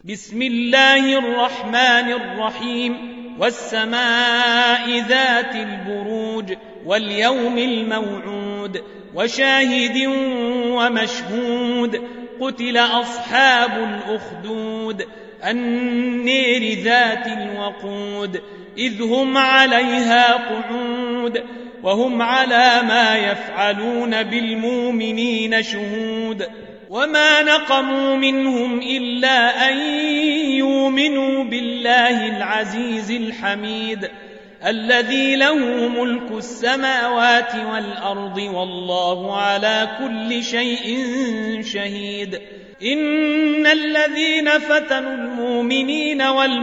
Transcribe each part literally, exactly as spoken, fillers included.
بسم الله الرحمن الرحيم والسماء ذات البروج واليوم الموعود وشاهد ومشهود قتل أصحاب الأخدود النير ذات الوقود إذ هم عليها قعود وهم على ما يفعلون بالمؤمنين شهود وما نقموا منهم إلا أن يؤمنوا بالله العزيز الحميد الذي له ملك السماوات والأرض والله على كل شيء شهيد إن الذين فتنوا المؤمنين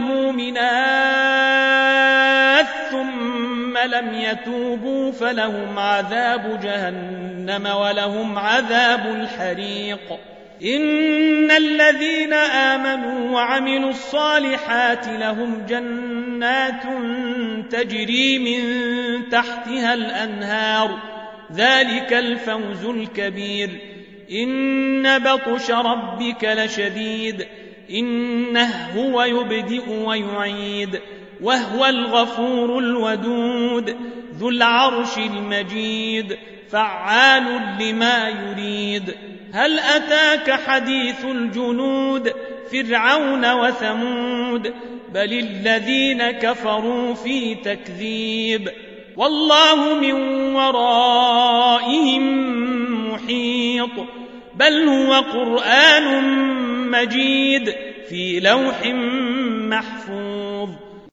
والمؤمنات ثم لم يتوبوا فلهم عذاب جهنم ولهم عذاب الحريق إن الذين آمنوا وعملوا الصالحات لهم جنات تجري من تحتها الأنهار ذلك الفوز الكبير إن بطش ربك لشديد إنه هو يبدئ ويعيد وهو الغفور الودود ذو العرش المجيد فعال لما يريد هل أتاك حديث الجنود فرعون وثمود بل الذين كفروا في تكذيب والله من ورائهم محيط بل هو قرآن مجيد في لوح محفوظ